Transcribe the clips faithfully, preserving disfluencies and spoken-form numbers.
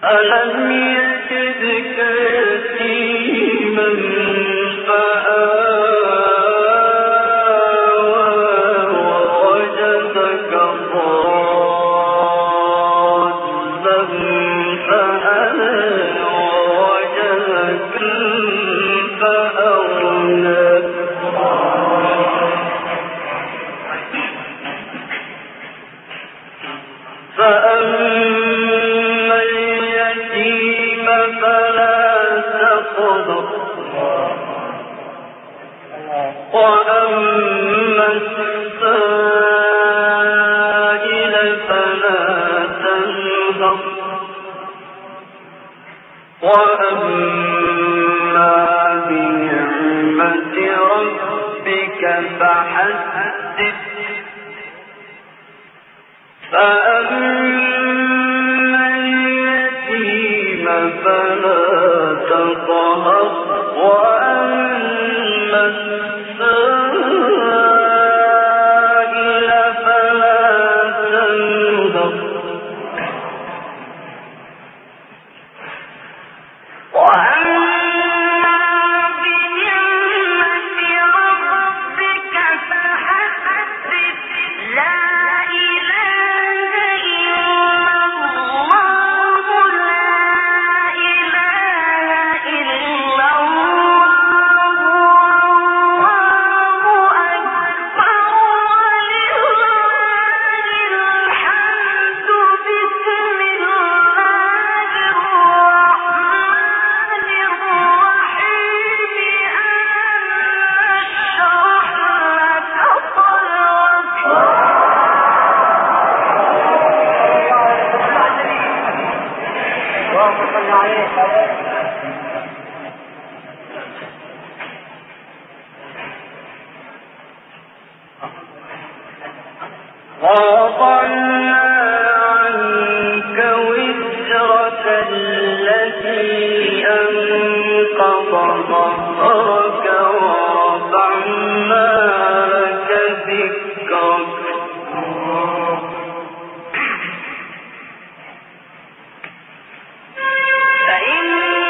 ألم يجدك يتيما فآوى ووجدك ضالا فهدى ووجدك فأغنى فأما اليتيم فلا تقهر وأما السائل فلا تنهر وأما بنعمة ربك فحدث فأما اليتيم فلا تقهر وأما السائل فلا تنهر وأما بنعمة ربك فحدث لا إله إلا الله لا إله إلا الله والله أكبر ولله الحمد بسم الله الرحمن الرحيم ووضعنا عنك وزرك التي أنقض ظهرك ورفعنا لك ذكرك فإن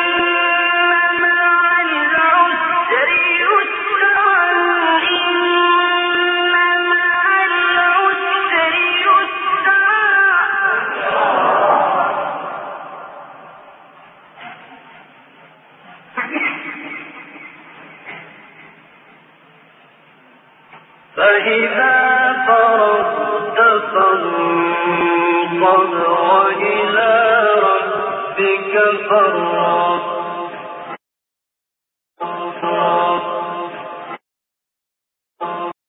مع العسر يسرا إن مع العسر يسرا فإذا فرغت فانصب وإلى ربك فارغب